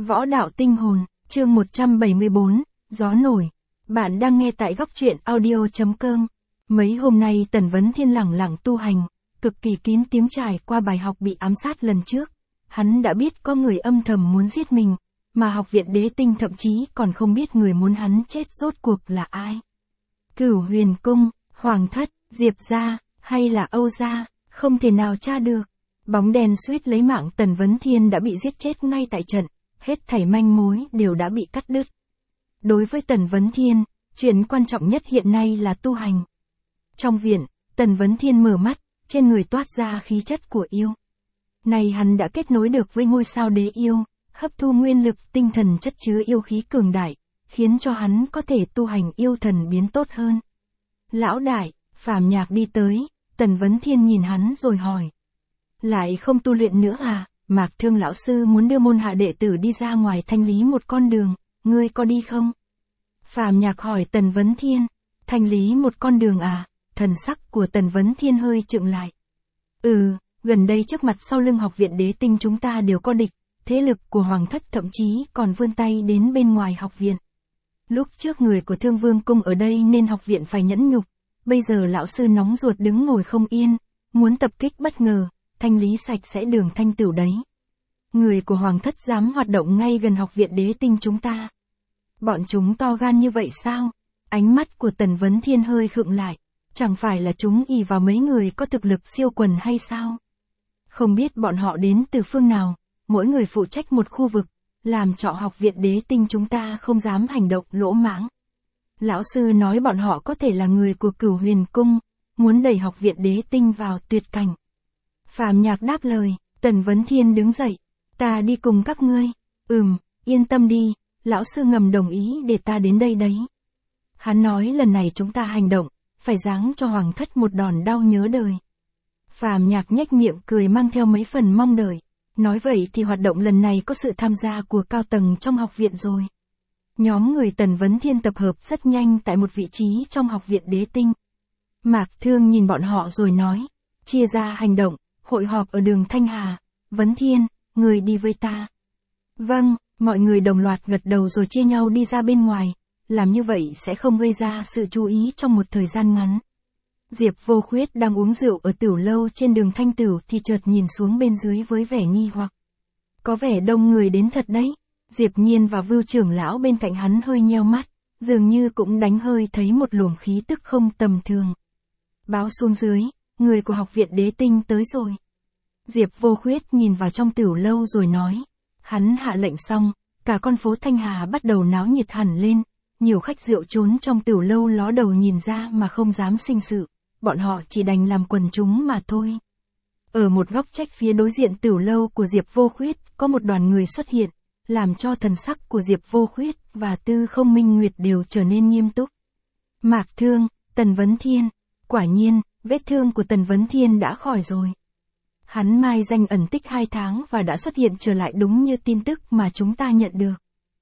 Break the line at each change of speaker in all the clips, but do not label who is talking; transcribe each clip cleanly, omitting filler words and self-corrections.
Võ đạo tinh hồn, chương 174, gió nổi. Bạn đang nghe tại góc truyện audio.com. Mấy hôm nay Tần Vấn Thiên lẳng lặng tu hành, cực kỳ kín tiếng trải qua bài học bị ám sát lần trước. Hắn đã biết có người âm thầm muốn giết mình, mà học viện đế tinh thậm chí còn không biết người muốn hắn chết rốt cuộc là ai. Cửu Huyền Cung, Hoàng Thất, Diệp gia, hay là Âu gia, không thể nào tra được. Bóng đen suýt lấy mạng Tần Vấn Thiên đã bị giết chết ngay tại trận, hết thảy manh mối đều đã bị cắt đứt. Đối với Tần Vấn Thiên, chuyện quan trọng nhất hiện nay là tu hành. Trong viện, Tần Vấn Thiên mở mắt, trên người toát ra khí chất của yêu. Này hắn đã kết nối được với ngôi sao đế yêu, hấp thu nguyên lực tinh thần chất chứa yêu khí cường đại, khiến cho hắn có thể tu hành yêu thần biến tốt hơn. Lão đại, Phàm Nhạc đi tới, Tần Vấn Thiên nhìn hắn rồi hỏi. Lại không tu luyện nữa à? Mạc Thương lão sư muốn đưa môn hạ đệ tử đi ra ngoài thanh lý một con đường, ngươi có đi không? Phàm Nhạc hỏi Tần Vấn Thiên, thanh lý một con đường à? Thần sắc của Tần Vấn Thiên hơi chững lại. Gần đây trước mặt sau lưng học viện đế tinh chúng ta đều có địch, thế lực của Hoàng Thất thậm chí còn vươn tay đến bên ngoài học viện. Lúc trước người của Thương Vương Cung ở đây nên học viện phải nhẫn nhục, bây giờ lão sư nóng ruột đứng ngồi không yên, muốn tập kích bất ngờ, thanh lý sạch sẽ đường Thanh Tửu đấy. Người của Hoàng Thất dám hoạt động ngay gần học viện đế tinh chúng ta. Bọn chúng to gan như vậy sao? Ánh mắt của Tần Vấn Thiên hơi khựng lại, chẳng phải là chúng ỷ vào mấy người có thực lực siêu quần hay sao? Không biết bọn họ đến từ phương nào, mỗi người phụ trách một khu vực, làm cho học viện đế tinh chúng ta không dám hành động lỗ mãng. Lão sư nói bọn họ có thể là người của Cửu Huyền Cung, muốn đẩy học viện đế tinh vào tuyệt cảnh. Phàm Nhạc đáp lời, Tần Vấn Thiên đứng dậy, ta đi cùng các ngươi. Yên tâm đi, lão sư ngầm đồng ý để ta đến đây đấy. Hắn nói lần này chúng ta hành động, phải giáng cho Hoàng Thất một đòn đau nhớ đời. Phàm Nhạc nhếch miệng cười mang theo mấy phần mong đợi. Nói vậy thì hoạt động lần này có sự tham gia của cao tầng trong học viện rồi. Nhóm người Tần Vấn Thiên tập hợp rất nhanh tại một vị trí trong học viện đế tinh. Mạc Thương nhìn bọn họ rồi nói, chia ra hành động, hội họp ở đường Thanh Hà. Vấn Thiên, người đi với ta. Vâng, mọi người đồng loạt gật đầu rồi chia nhau đi ra bên ngoài, làm như vậy sẽ không gây ra sự chú ý trong một thời gian ngắn. Diệp Vô Khuyết đang uống rượu ở tửu lâu trên đường Thanh Tửu thì chợt nhìn xuống bên dưới với vẻ nghi hoặc. Có vẻ đông người đến thật đấy. Diệp Nhiên và Vưu trưởng lão bên cạnh hắn hơi nheo mắt, dường như cũng đánh hơi thấy một luồng khí tức không tầm thường. Báo xuống dưới, người của học viện đế tinh tới rồi. Diệp Vô Khuyết nhìn vào trong tửu lâu rồi nói. Hắn hạ lệnh xong, cả con phố Thanh Hà bắt đầu náo nhiệt hẳn lên, nhiều khách rượu trốn trong tửu lâu ló đầu nhìn ra mà không dám sinh sự, bọn họ chỉ đành làm quần chúng mà thôi. Ở một góc trách phía đối diện tửu lâu của Diệp Vô Khuyết, có một đoàn người xuất hiện, làm cho thần sắc của Diệp Vô Khuyết và Tư Không Minh Nguyệt đều trở nên nghiêm túc. Mạc Thương, Tần Vấn Thiên, quả nhiên, vết thương của Tần Vấn Thiên đã khỏi rồi. Hắn mai danh ẩn tích 2 tháng và đã xuất hiện trở lại đúng như tin tức mà chúng ta nhận được.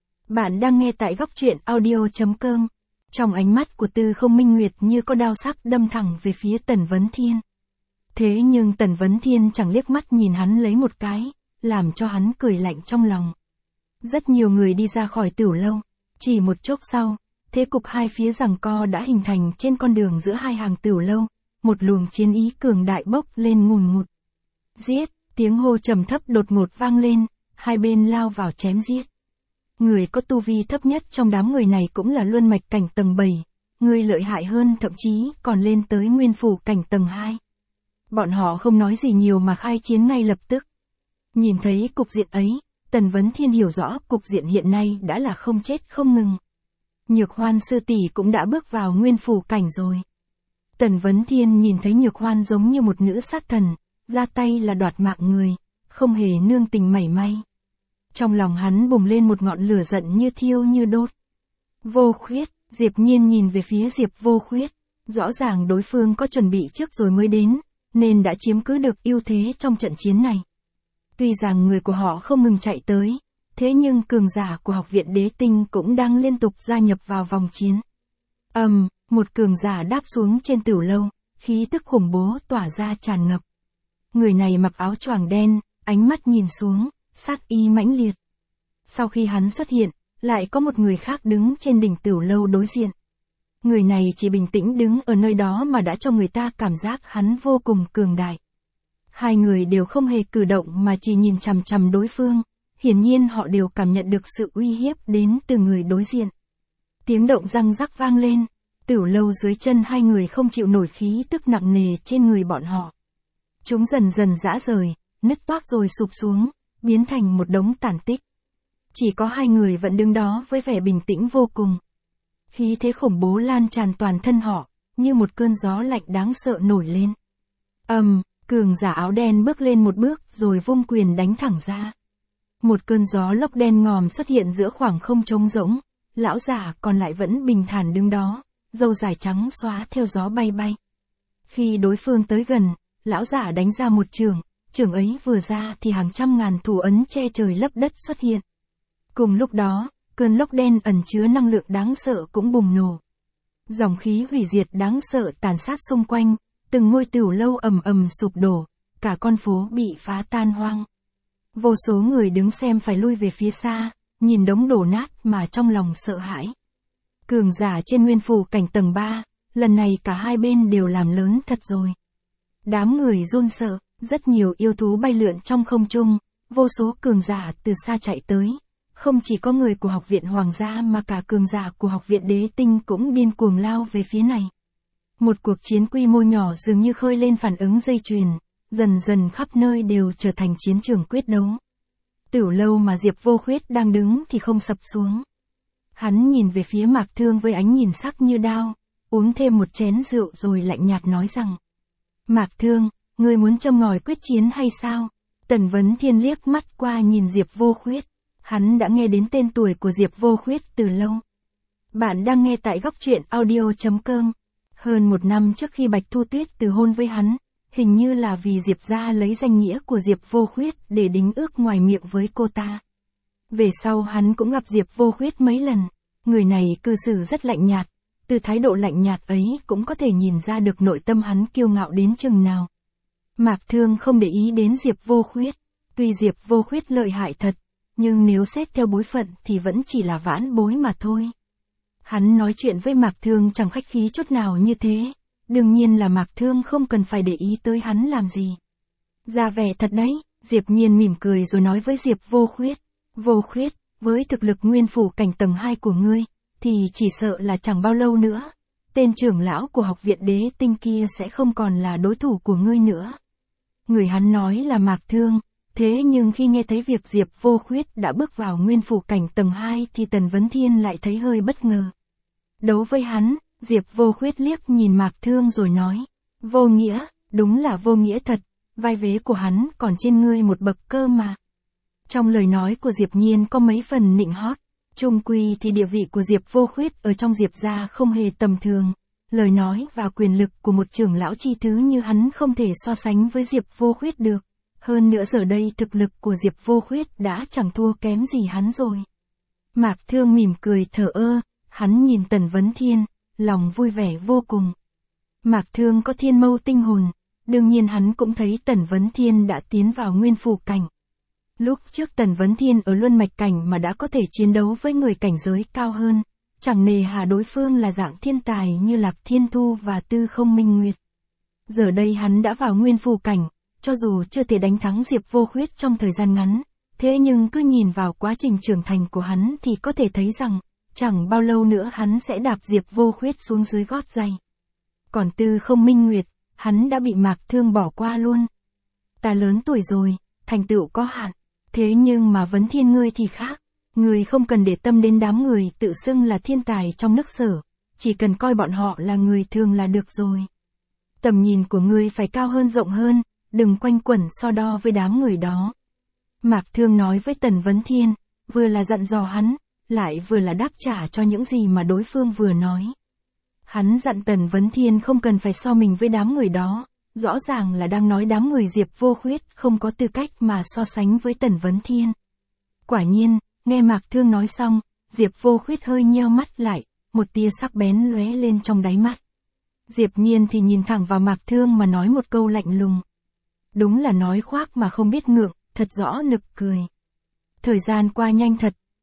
Bạn đang nghe tại góc truyện audio.com. Trong ánh mắt của Tư Không Minh Nguyệt như có đao sắc đâm thẳng về phía Tần Vấn Thiên. Thế nhưng Tần Vấn Thiên chẳng liếc mắt nhìn hắn lấy một cái, làm cho hắn cười lạnh trong lòng. Rất nhiều người đi ra khỏi tửu lâu, chỉ một chốc sau, thế cục hai phía giằng co đã hình thành trên con đường giữa hai hàng tửu lâu, một luồng chiến ý cường đại bốc lên ngùn ngụt. Giết, tiếng hô trầm thấp đột ngột vang lên, hai bên lao vào chém giết. Người có tu vi thấp nhất trong đám người này cũng là luân mạch cảnh tầng 7, người lợi hại hơn thậm chí còn lên tới nguyên phủ cảnh tầng 2. Bọn họ không nói gì nhiều mà khai chiến ngay lập tức. Nhìn thấy cục diện ấy, Tần Vấn Thiên hiểu rõ cục diện hiện nay đã là không chết không ngừng. Nhược Hoan sư tỷ cũng đã bước vào nguyên phủ cảnh rồi. Tần Vấn Thiên nhìn thấy Nhược Hoan giống như một nữ sát thần, ra tay là đoạt mạng người, không hề nương tình mảy may. Trong lòng hắn bùng lên một ngọn lửa giận như thiêu như đốt. Vô Khuyết, Diệp Nhiên nhìn về phía Diệp Vô Khuyết, rõ ràng đối phương có chuẩn bị trước rồi mới đến, nên đã chiếm cứ được ưu thế trong trận chiến này. Tuy rằng người của họ không ngừng chạy tới, thế nhưng cường giả của học viện đế tinh cũng đang liên tục gia nhập vào vòng chiến. Một cường giả đáp xuống trên tửu lâu, khí tức khủng bố tỏa ra tràn ngập. Người này mặc áo choàng đen, ánh mắt nhìn xuống, sát ý mãnh liệt. Sau khi hắn xuất hiện, lại có một người khác đứng trên đỉnh Tửu lâu đối diện. Người này chỉ bình tĩnh đứng ở nơi đó mà đã cho người ta cảm giác hắn vô cùng cường đại. Hai người đều không hề cử động mà chỉ nhìn chằm chằm đối phương, hiển nhiên họ đều cảm nhận được sự uy hiếp đến từ người đối diện. Tiếng động răng rắc vang lên, Tửu lâu dưới chân hai người không chịu nổi khí tức nặng nề trên người bọn họ. Chúng dần dần rã rời, nứt toác rồi sụp xuống, biến thành một đống tàn tích. Chỉ có hai người vẫn đứng đó với vẻ bình tĩnh vô cùng. Khí thế khủng bố lan tràn toàn thân họ, như một cơn gió lạnh đáng sợ nổi lên. Cường giả áo đen bước lên một bước rồi vung quyền đánh thẳng ra. Một cơn gió lốc đen ngòm xuất hiện giữa khoảng không trống rỗng, lão giả còn lại vẫn bình thản đứng đó, râu dài trắng xóa theo gió bay bay. Khi đối phương tới gần, lão giả đánh ra một chưởng ấy vừa ra thì hàng trăm ngàn thủ ấn che trời lấp đất xuất hiện. Cùng lúc đó, cơn lốc đen ẩn chứa năng lượng đáng sợ cũng bùng nổ. Dòng khí hủy diệt đáng sợ tàn sát xung quanh, từng ngôi Tửu lâu ầm ầm sụp đổ, cả con phố bị phá tan hoang. Vô số người đứng xem phải lui về phía xa, nhìn đống đổ nát mà trong lòng sợ hãi. Cường giả trên nguyên phủ cảnh tầng 3, lần này cả hai bên đều làm lớn thật rồi. Đám người run sợ, rất nhiều yêu thú bay lượn trong không trung, vô số cường giả từ xa chạy tới. Không chỉ có người của học viện Hoàng gia mà cả cường giả của học viện Đế Tinh cũng điên cuồng lao về phía này. Một cuộc chiến quy mô nhỏ dường như khơi lên phản ứng dây chuyền, dần dần khắp nơi đều trở thành chiến trường quyết đấu. Tửu lâu mà Diệp Vô Khuyết đang đứng thì không sập xuống. Hắn nhìn về phía Mạc Thương với ánh nhìn sắc như đao, uống thêm một chén rượu rồi lạnh nhạt nói rằng: Mạc Thương, ngươi muốn châm ngòi quyết chiến hay sao? Tần Vấn Thiên liếc mắt qua nhìn Diệp Vô Khuyết. Hắn đã nghe đến tên tuổi của Diệp Vô Khuyết từ lâu. Bạn đang nghe tại góc truyện audio.com. Hơn một năm trước khi Bạch Thu Tuyết từ hôn với hắn, hình như là vì Diệp gia lấy danh nghĩa của Diệp Vô Khuyết để đính ước ngoài miệng với cô ta. Về sau hắn cũng gặp Diệp Vô Khuyết mấy lần, người này cư xử rất lạnh nhạt, từ thái độ lạnh nhạt ấy cũng có thể nhìn ra được nội tâm hắn kiêu ngạo đến chừng nào. Mạc Thương không để ý đến Diệp Vô Khuyết, tuy Diệp Vô Khuyết lợi hại thật, nhưng nếu xét theo bối phận thì vẫn chỉ là vãn bối mà thôi. Hắn nói chuyện với Mạc Thương chẳng khách khí chút nào như thế, đương nhiên là Mạc Thương không cần phải để ý tới hắn làm gì. Ra vẻ thật đấy, Diệp Nhiên mỉm cười rồi nói với Diệp Vô Khuyết: Vô Khuyết, với thực lực nguyên phủ cảnh tầng 2 của ngươi, thì chỉ sợ là chẳng bao lâu nữa, tên trưởng lão của học viện Đế Tinh kia sẽ không còn là đối thủ của ngươi nữa. Người hắn nói là Mạc Thương. Thế nhưng khi nghe thấy việc Diệp Vô Khuyết đã bước vào nguyên phủ cảnh tầng 2 thì Tần Vấn Thiên lại thấy hơi bất ngờ. Đấu với hắn, Diệp Vô Khuyết liếc nhìn Mạc Thương rồi nói: Vô nghĩa, đúng là vô nghĩa thật, vai vế của hắn còn trên ngươi một bậc cơ mà. Trong lời nói của Diệp Nhiên có mấy phần nịnh hót, chung quy thì địa vị của Diệp Vô Khuyết ở trong Diệp gia không hề tầm thường. Lời nói và quyền lực của một trưởng lão chi thứ như hắn không thể so sánh với Diệp Vô Khuyết được. Hơn nữa giờ đây thực lực của Diệp Vô Khuyết đã chẳng thua kém gì hắn rồi. Mạc Thương mỉm cười thờ ơ, hắn nhìn Tần Vấn Thiên, lòng vui vẻ vô cùng. Mạc Thương có thiên mâu tinh hồn, đương nhiên hắn cũng thấy Tần Vấn Thiên đã tiến vào nguyên phủ cảnh. Lúc trước Tần Vấn Thiên ở luân mạch cảnh mà đã có thể chiến đấu với người cảnh giới cao hơn, chẳng nề hà đối phương là dạng thiên tài như Lạc Thiên Thu và Tư Không Minh Nguyệt. Giờ đây hắn đã vào nguyên phủ cảnh. Cho dù chưa thể đánh thắng Diệp Vô Khuyết trong thời gian ngắn, thế nhưng cứ nhìn vào quá trình trưởng thành của hắn thì có thể thấy rằng, chẳng bao lâu nữa hắn sẽ đạp Diệp Vô Khuyết xuống dưới gót giày. Còn Tư Không Minh Nguyệt, hắn đã bị Mạc Thương bỏ qua luôn. Ta lớn tuổi rồi, thành tựu có hạn, thế nhưng mà Vấn Thiên ngươi thì khác, ngươi không cần để tâm đến đám người tự xưng là thiên tài trong nước Sở, chỉ cần coi bọn họ là người thường là được rồi. Tầm nhìn của ngươi phải cao hơn rộng hơn. Đừng quanh quẩn so đo với đám người đó. Mạc Thương nói với Tần Vấn Thiên, vừa là dặn dò hắn, lại vừa là đáp trả cho những gì mà đối phương vừa nói. Hắn dặn Tần Vấn Thiên không cần phải so mình với đám người đó, rõ ràng là đang nói đám người Diệp Vô Khuyết không có tư cách mà so sánh với Tần Vấn Thiên. Quả nhiên, nghe Mạc Thương nói xong, Diệp Vô Khuyết hơi nheo mắt lại, một tia sắc bén lóe lên trong đáy mắt. Diệp Nhiên thì nhìn thẳng vào Mạc Thương mà nói một câu lạnh lùng. Đúng là nói khoác mà không biết ngượng, thật rõ nực cười. Thời gian qua nhanh thật,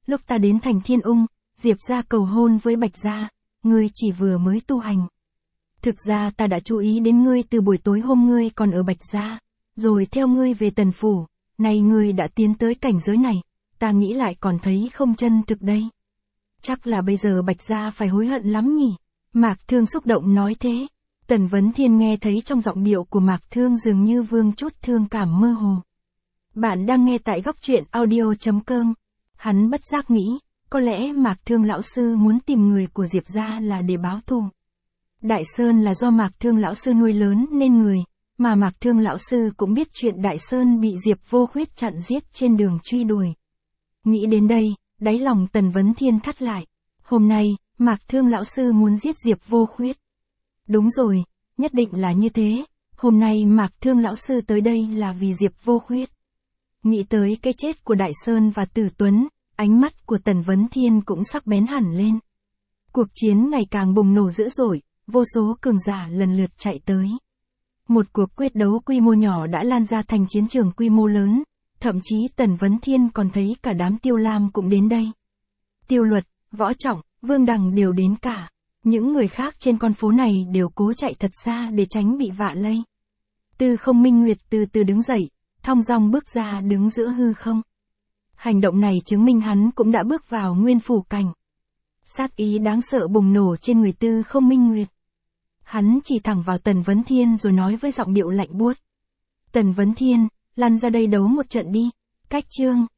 lúc ta đến thành Thiên Ung, Diệp gia cầu hôn với Bạch gia, ngươi chỉ vừa mới tu hành. Thực ra ta đã chú ý đến ngươi từ buổi tối hôm ngươi còn ở Bạch gia, rồi theo ngươi về Tần phủ, nay ngươi đã tiến tới cảnh giới này, ta nghĩ lại còn thấy không chân thực đây. Chắc là bây giờ Bạch gia phải hối hận lắm nhỉ? Mạc Thương xúc động nói thế. Tần Vấn Thiên nghe thấy trong giọng điệu của Mạc Thương dường như vương chút thương cảm mơ hồ. Bạn đang nghe tại góc truyện audio.com. Hắn bất giác nghĩ, có lẽ Mạc Thương lão sư muốn tìm người của Diệp gia là để báo thù. Đại Sơn là do Mạc Thương lão sư nuôi lớn nên người, mà Mạc Thương lão sư cũng biết chuyện Đại Sơn bị Diệp Vô Khuyết chặn giết trên đường truy đuổi. Nghĩ đến đây, đáy lòng Tần Vấn Thiên thắt lại. Hôm nay, Mạc Thương lão sư muốn giết Diệp Vô Khuyết. Đúng rồi, nhất định là như thế, hôm nay Mạc Thương lão sư tới đây là vì Diệp Vô Khuyết. Nghĩ tới cái chết của Đại Sơn và Tử Tuấn, ánh mắt của Tần Vấn Thiên cũng sắc bén hẳn lên. Cuộc chiến ngày càng bùng nổ dữ dội, vô số cường giả lần lượt chạy tới. Một cuộc quyết đấu quy mô nhỏ đã lan ra thành chiến trường quy mô lớn, thậm chí Tần Vấn Thiên còn thấy cả đám Tiêu Lam cũng đến đây. Tiêu Luật, Võ Trọng, Vương Đằng đều đến cả. Những người khác trên con phố này đều cố chạy thật xa để tránh bị vạ lây. Tư Không Minh Nguyệt từ từ đứng dậy, thong dong bước ra đứng giữa hư không. Hành động này chứng minh hắn cũng đã bước vào nguyên phủ cảnh. Sát ý đáng sợ bùng nổ trên người Tư Không Minh Nguyệt. Hắn chỉ thẳng vào Tần Vấn Thiên rồi nói với giọng điệu lạnh buốt. Tần Vấn Thiên, lăn ra đây đấu một trận đi. Cách chương.